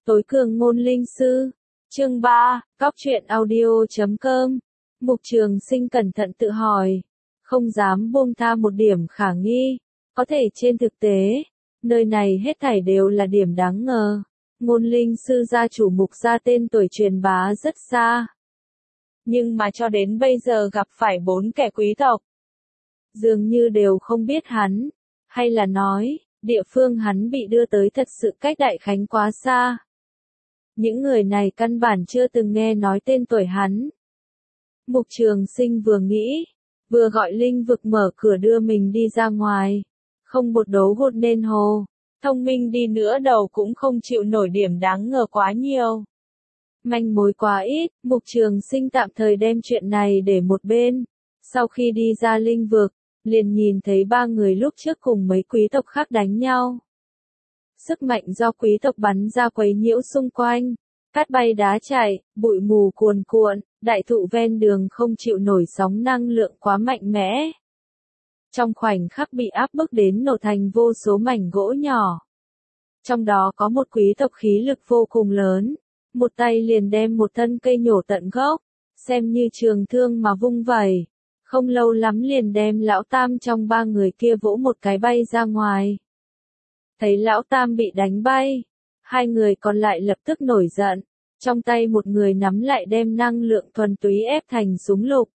Tối cường ngôn linh sư. Chương 3, Cóc truyện audio.com. Mục Trường Sinh cẩn thận tự hỏi, không dám buông tha một điểm khả nghi, có thể trên thực tế, nơi này hết thảy đều là điểm đáng ngờ. Ngôn linh sư gia chủ Mục gia tên tuổi truyền bá rất xa. Nhưng mà cho đến bây giờ gặp phải 4 kẻ quý tộc. Dường như đều không biết hắn, hay là nói, địa phương hắn bị đưa tới thật sự cách Đại Khánh quá xa. Những người này căn bản chưa từng nghe nói tên tuổi hắn. Mục Trường Sinh vừa nghĩ, vừa gọi linh vực mở cửa đưa mình đi ra ngoài. Không một đấu hột nên hồ, thông minh đi nữa đầu cũng không chịu nổi điểm đáng ngờ quá nhiều. Manh mối quá ít, Mục Trường Sinh tạm thời đem chuyện này để một bên. Sau khi đi ra linh vực, liền nhìn thấy 3 người lúc trước cùng mấy quý tộc khác đánh nhau. Sức mạnh do quý tộc bắn ra quấy nhiễu xung quanh, cát bay đá chạy, bụi mù cuồn cuộn, đại thụ ven đường không chịu nổi sóng năng lượng quá mạnh mẽ. Trong khoảnh khắc bị áp bức đến nổ thành vô số mảnh gỗ nhỏ. Trong đó có một quý tộc khí lực vô cùng lớn, một tay liền đem một thân cây nhổ tận gốc, xem như trường thương mà vung vẩy. Không lâu lắm liền đem lão tam trong 3 người kia vỗ một cái bay ra ngoài. Thấy lão tam bị đánh bay, 2 người còn lại lập tức nổi giận, trong tay một người nắm lại đem năng lượng thuần túy ép thành súng lục.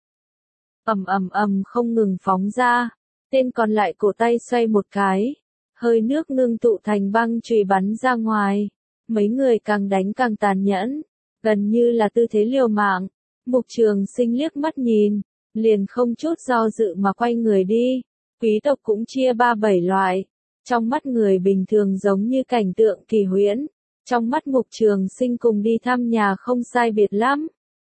Ầm ầm ầm không ngừng phóng ra, tên còn lại cổ tay xoay một cái, hơi nước ngưng tụ thành băng chùy bắn ra ngoài. Mấy người càng đánh càng tàn nhẫn, gần như là tư thế liều mạng. Mục Trường Sinh liếc mắt nhìn, liền không chút do dự mà quay người đi. Quý tộc cũng chia 3-7 loại. Trong mắt người bình thường giống như cảnh tượng kỳ huyễn, trong mắt Mục Trường Sinh cùng đi thăm nhà không sai biệt lắm.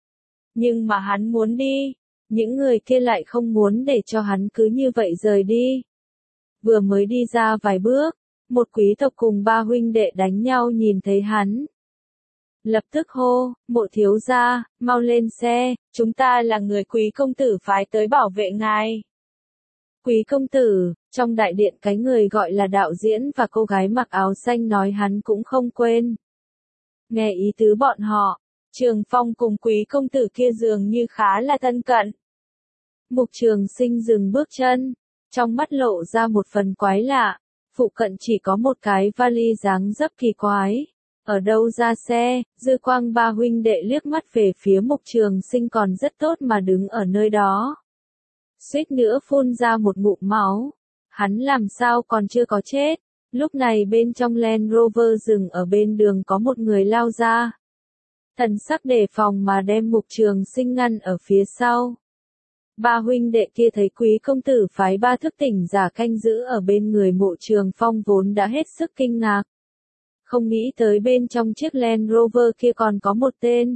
Nhưng mà hắn muốn đi, những người kia lại không muốn để cho hắn cứ như vậy rời đi. Vừa mới đi ra vài bước, một quý tộc cùng 3 huynh đệ đánh nhau nhìn thấy hắn. Lập tức hô, Mộ thiếu gia, mau lên xe, chúng ta là người quý công tử phái tới bảo vệ ngài. Quý công tử, trong đại điện cái người gọi là đạo diễn và cô gái mặc áo xanh nói hắn cũng không quên. Nghe ý tứ bọn họ, Trường Phong cùng quý công tử kia dường như khá là thân cận. Mục Trường Sinh dừng bước chân, trong mắt lộ ra một phần quái lạ, phụ cận chỉ có một cái vali dáng dấp kỳ quái. Ở đâu ra xe, dư quang 3 huynh đệ liếc mắt về phía Mục Trường Sinh còn rất tốt mà đứng ở nơi đó. Suýt nữa phun ra một ngụm máu. Hắn làm sao còn chưa có chết. Lúc này bên trong Land Rover dừng ở bên đường có một người lao ra. Thần sắc đề phòng mà đem Mục Trường Sinh ngăn ở phía sau. 3 huynh đệ kia thấy quý công tử phái 3 thức tỉnh giả canh giữ ở bên người Mộ Trường Phong vốn đã hết sức kinh ngạc. Không nghĩ tới bên trong chiếc Land Rover kia còn có một tên.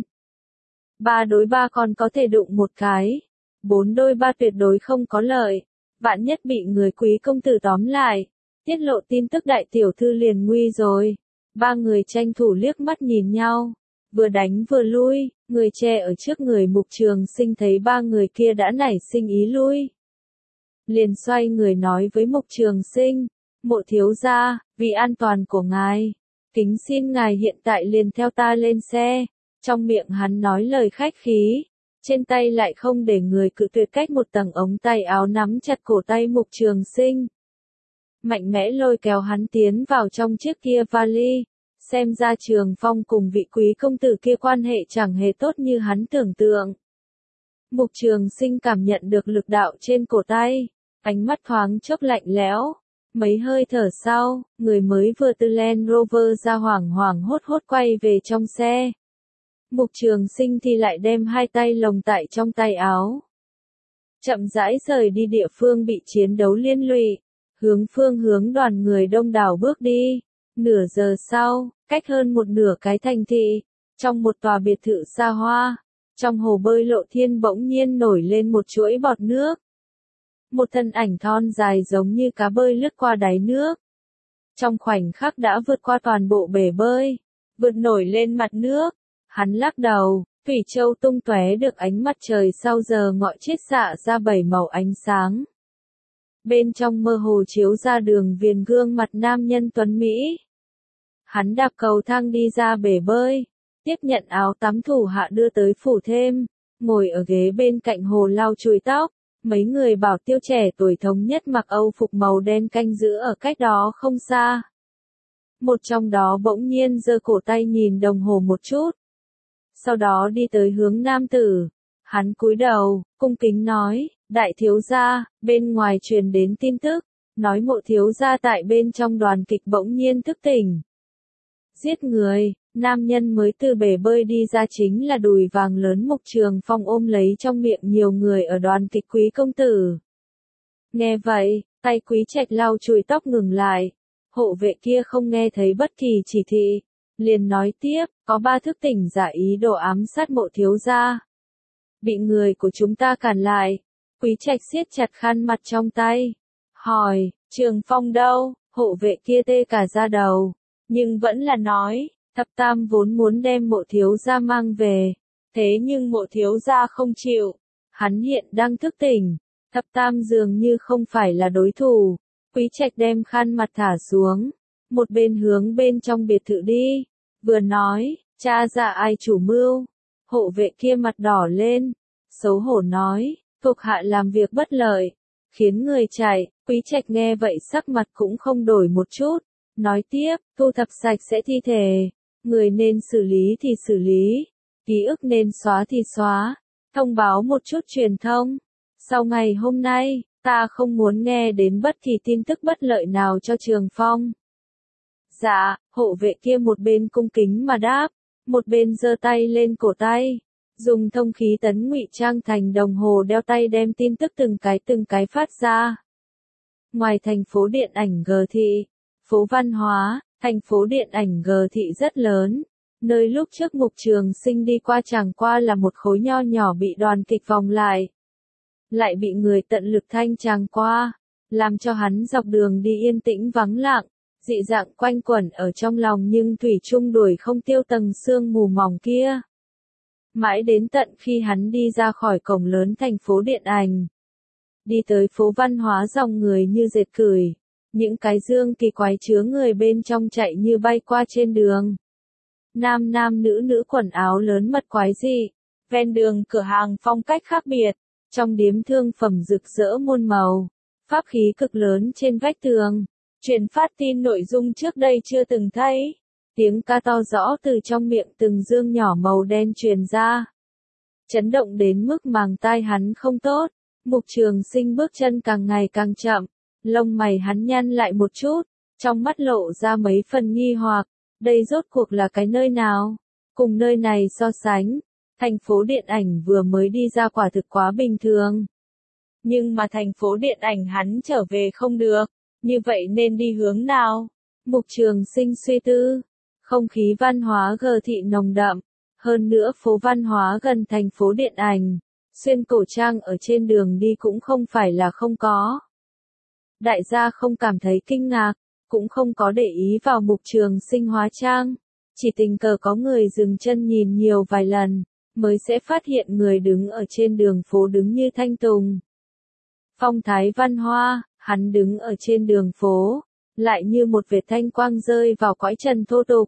3 đối 3 còn có thể đụng một cái. 4 đôi 3 tuyệt đối không có lợi. Vạn nhất bị người quý công tử tóm lại, tiết lộ tin tức đại tiểu thư liền nguy rồi. 3 người tranh thủ liếc mắt nhìn nhau, vừa đánh vừa lui, người che ở trước người Mục Trường Sinh thấy 3 người kia đã nảy sinh ý lui. Liền xoay người nói với Mục Trường Sinh, Mộ thiếu gia, vì an toàn của ngài, kính xin ngài hiện tại liền theo ta lên xe. Trong miệng hắn nói lời khách khí, trên tay lại không để người cự tuyệt, cách một tầng ống tay áo nắm chặt cổ tay Mục Trường Sinh. Mạnh mẽ lôi kéo hắn tiến vào trong chiếc kia vali, xem ra Trường Phong cùng vị quý công tử kia quan hệ chẳng hề tốt như hắn tưởng tượng. Mục Trường Sinh cảm nhận được lực đạo trên cổ tay, ánh mắt thoáng chốc lạnh lẽo. Mấy hơi thở sau, người mới vừa từ Land Rover ra hoảng hoảng hốt hốt quay về trong xe. Mục Trường Sinh thì lại đem 2 tay lồng tại trong tay áo. Chậm rãi rời đi địa phương bị chiến đấu liên lụy, phương hướng đoàn người đông đảo bước đi. Nửa giờ sau, cách hơn một nửa cái thành thị, trong một tòa biệt thự xa hoa, trong hồ bơi Lộ Thiên bỗng nhiên nổi lên một chuỗi bọt nước. Một thân ảnh thon dài giống như cá bơi lướt qua đáy nước. Trong khoảnh khắc đã vượt qua toàn bộ bể bơi, vượt nổi lên mặt nước. Hắn lắc đầu, thủy châu tung tóe được ánh mặt trời sau giờ ngọ chiết xạ ra 7 màu ánh sáng. Bên trong mơ hồ chiếu ra đường viền gương mặt nam nhân tuấn Mỹ. Hắn đạp cầu thang đi ra bể bơi, tiếp nhận áo tắm thủ hạ đưa tới phủ thêm, ngồi ở ghế bên cạnh hồ lau chùi tóc. Mấy người bảo tiêu trẻ tuổi thống nhất mặc âu phục màu đen canh giữ ở cách đó không xa. Một trong đó bỗng nhiên giơ cổ tay nhìn đồng hồ một chút. Sau đó đi tới hướng nam tử. Hắn cúi đầu, cung kính nói, đại thiếu gia, bên ngoài truyền đến tin tức, nói Mộ thiếu gia tại bên trong đoàn kịch bỗng nhiên thức tỉnh. Giết người, nam nhân mới từ bể bơi đi ra chính là đùi vàng lớn Mục Trường Phong ôm lấy trong miệng nhiều người ở đoàn kịch Quý công tử. Nghe vậy, tay Quý Trạch lau chùi tóc ngừng lại. Hộ vệ kia không nghe thấy bất kỳ chỉ thị, liền nói tiếp, có 3 thức tỉnh giả ý đồ ám sát Mộ thiếu gia. Bị người của chúng ta cản lại. Quý Trạch siết chặt khăn mặt trong tay, hỏi, Trường Phong đâu? Hộ vệ kia tê cả da đầu, nhưng vẫn là nói, thập tam vốn muốn đem Mộ thiếu gia mang về, thế nhưng Mộ thiếu gia không chịu, hắn hiện đang thức tỉnh, thập tam dường như không phải là đối thủ. Quý Trạch đem khăn mặt thả xuống, một bên hướng bên trong biệt thự đi, vừa nói, cha ra ai chủ mưu. Hộ vệ kia mặt đỏ lên, xấu hổ nói, thuộc hạ làm việc bất lợi, khiến người chạy. Quý Trạch nghe vậy sắc mặt cũng không đổi một chút, nói tiếp, thu thập sạch sẽ thi thể, người nên xử lý thì xử lý, ký ức nên xóa thì xóa, thông báo một chút truyền thông. Sau ngày hôm nay, ta không muốn nghe đến bất kỳ tin tức bất lợi nào cho Trường Phong. Dạ, hộ vệ kia một bên cung kính mà đáp, một bên giơ tay lên cổ tay, dùng thông khí tấn ngụy trang thành đồng hồ đeo tay đem tin tức từng cái phát ra. Ngoài thành phố điện ảnh G Thị, phố văn hóa, thành phố điện ảnh G Thị rất lớn, nơi lúc trước Mục Trường Sinh đi qua chẳng qua là một khối nho nhỏ bị đoàn kịch vòng lại bị người tận lực thanh tràng qua, làm cho hắn dọc đường đi yên tĩnh vắng lặng, dị dạng quanh quẩn ở trong lòng nhưng thủy chung đuổi không tiêu tầng sương mù mỏng kia. Mãi đến tận khi hắn đi ra khỏi cổng lớn thành phố điện ảnh, đi tới phố văn hóa dòng người như dệt cửi, những cái dương kỳ quái chứa người bên trong chạy như bay qua trên đường. Nam nam nữ nữ quần áo lớn mật quái dị, ven đường cửa hàng phong cách khác biệt, trong điếm thương phẩm rực rỡ muôn màu, pháp khí cực lớn trên vách tường, truyền phát tin nội dung trước đây chưa từng thấy. Tiếng ca to rõ từ trong miệng từng dương nhỏ màu đen truyền ra. Chấn động đến mức màng tai hắn không tốt, Mục Trường Sinh bước chân càng ngày càng chậm, lông mày hắn nhăn lại một chút, trong mắt lộ ra mấy phần nghi hoặc, đây rốt cuộc là cái nơi nào? Cùng nơi này so sánh, thành phố điện ảnh vừa mới đi ra quả thực quá bình thường. Nhưng mà thành phố điện ảnh hắn trở về không được, như vậy nên đi hướng nào? Mục Trường Sinh suy tư. Không khí văn hóa G Thị nồng đậm, hơn nữa phố văn hóa gần thành phố điện ảnh, xuyên cổ trang ở trên đường đi cũng không phải là không có. Đại gia không cảm thấy kinh ngạc, cũng không có để ý vào Mục Trường Sinh hóa trang, chỉ tình cờ có người dừng chân nhìn nhiều vài lần, mới sẽ phát hiện người đứng ở trên đường phố đứng như thanh tùng. Phong thái văn hoa, hắn đứng ở trên đường phố, lại như một vệt thanh quang rơi vào cõi trần thô tục,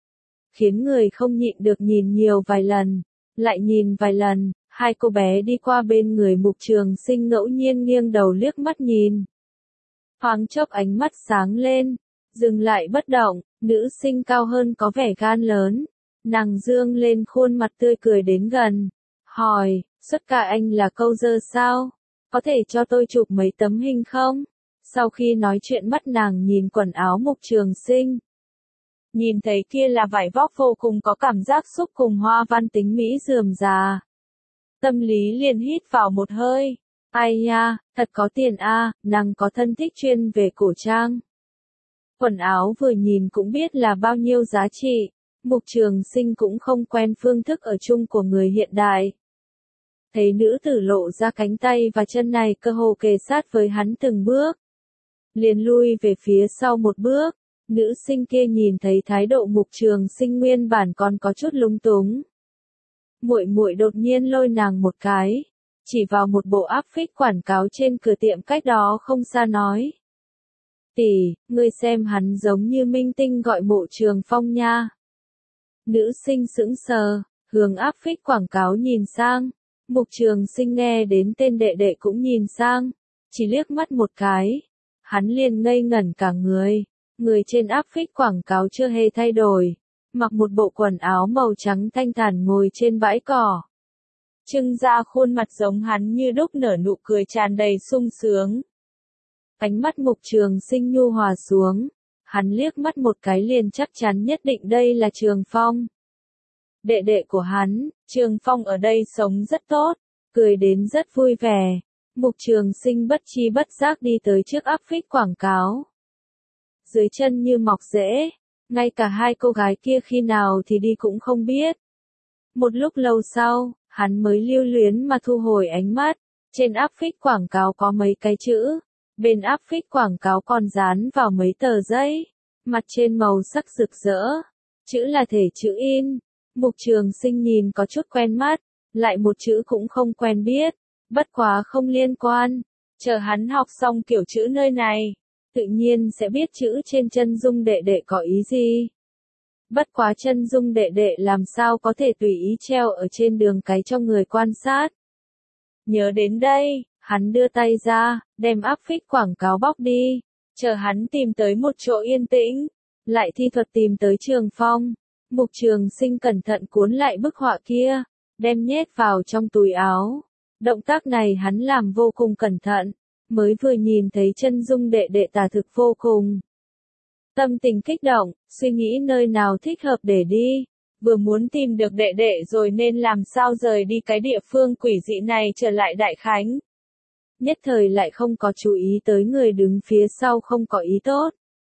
khiến người không nhịn được nhìn nhiều vài lần, lại nhìn vài lần. Hai cô bé đi qua bên người Mục Trường Sinh ngẫu nhiên nghiêng đầu liếc mắt nhìn. Thoáng chốc ánh mắt sáng lên, dừng lại bất động, nữ sinh cao hơn có vẻ gan lớn. Nàng dương lên khuôn mặt tươi cười đến gần, hỏi, xuất ca anh là câu dơ sao? Có thể cho tôi chụp mấy tấm hình không? Sau khi nói chuyện mắt nàng nhìn quần áo Mục Trường Sinh. Nhìn thấy kia là vải vóc vô cùng có cảm giác xúc cùng hoa văn tính mỹ rườm rà. Tâm lý liền hít vào một hơi. Ai nha, thật có tiền a, nàng có thân thích chuyên về cổ trang. Quần áo vừa nhìn cũng biết là bao nhiêu giá trị. Mục Trường Sinh cũng không quen phương thức ở chung của người hiện đại. Thấy nữ tử lộ ra cánh tay và chân này cơ hồ kề sát với hắn từng bước. Liền lui về phía sau một bước. Nữ sinh kia nhìn thấy thái độ Mục Trường Sinh nguyên bản còn có chút lúng túng. Muội muội đột nhiên lôi nàng một cái, chỉ vào một bộ áp phích quảng cáo trên cửa tiệm cách đó không xa nói. Tỷ, ngươi xem hắn giống như minh tinh gọi Mộ Trường Phong nha. Nữ sinh sững sờ, hướng áp phích quảng cáo nhìn sang. Mục Trường Sinh nghe đến tên đệ đệ cũng nhìn sang, chỉ liếc mắt một cái. Hắn liền ngây ngẩn cả người. Người trên áp phích quảng cáo chưa hề thay đổi, mặc một bộ quần áo màu trắng thanh thản ngồi trên bãi cỏ. Trưng ra khuôn mặt giống hắn như đúc nở nụ cười tràn đầy sung sướng. Ánh mắt Mục Trường Sinh nhu hòa xuống, hắn liếc mắt một cái liền chắc chắn nhất định đây là Trường Phong. Đệ đệ của hắn, Trường Phong ở đây sống rất tốt, cười đến rất vui vẻ. Mục Trường Sinh bất chi bất giác đi tới trước áp phích quảng cáo. Dưới chân như mọc rễ, ngay cả hai cô gái kia khi nào thì đi cũng không biết. Một lúc lâu sau, hắn mới lưu luyến mà thu hồi ánh mắt. Trên áp phích quảng cáo có mấy cái chữ, bên áp phích quảng cáo còn dán vào mấy tờ giấy, mặt trên màu sắc rực rỡ, chữ là thể chữ in. Mục Trường Sinh nhìn có chút quen mắt, lại một chữ cũng không quen biết, bất quá không liên quan, chờ hắn học xong kiểu chữ nơi này, tự nhiên sẽ biết chữ trên chân dung đệ đệ có ý gì. Bất quá chân dung đệ đệ làm sao có thể tùy ý treo ở trên đường cái cho người quan sát. Nhớ đến đây, hắn đưa tay ra, đem áp phích quảng cáo bóc đi, chờ hắn tìm tới một chỗ yên tĩnh, lại thi thuật tìm tới Trường Phong. Mục Trường Sinh cẩn thận cuốn lại bức họa kia, đem nhét vào trong túi áo. Động tác này hắn làm vô cùng cẩn thận, mới vừa nhìn thấy chân dung đệ đệ tà thực vô cùng. Tâm tình kích động, suy nghĩ nơi nào thích hợp để đi, vừa muốn tìm được đệ đệ rồi nên làm sao rời đi cái địa phương quỷ dị này trở lại Đại Khánh. Nhất thời lại không có chú ý tới người đứng phía sau không có ý tốt.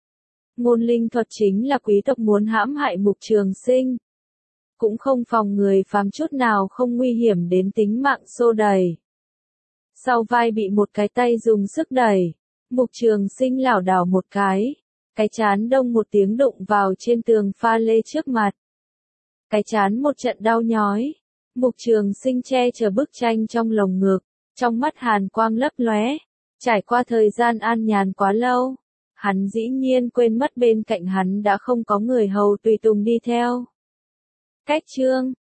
Ngôn linh thuật chính là quý tộc muốn hãm hại Mục Trường Sinh. Cũng không phòng người phàm chút nào không nguy hiểm đến tính mạng xô đẩy. Sau vai bị một cái tay dùng sức đẩy, Mục Trường Sinh lảo đảo một cái chán đông một tiếng đụng vào trên tường pha lê trước mặt. Cái chán một trận đau nhói, Mục Trường Sinh che chở bức tranh trong lồng ngực, trong mắt hàn quang lấp lóe. Trải qua thời gian an nhàn quá lâu, hắn dĩ nhiên quên mất bên cạnh hắn đã không có người hầu tùy tùng đi theo. Cách chương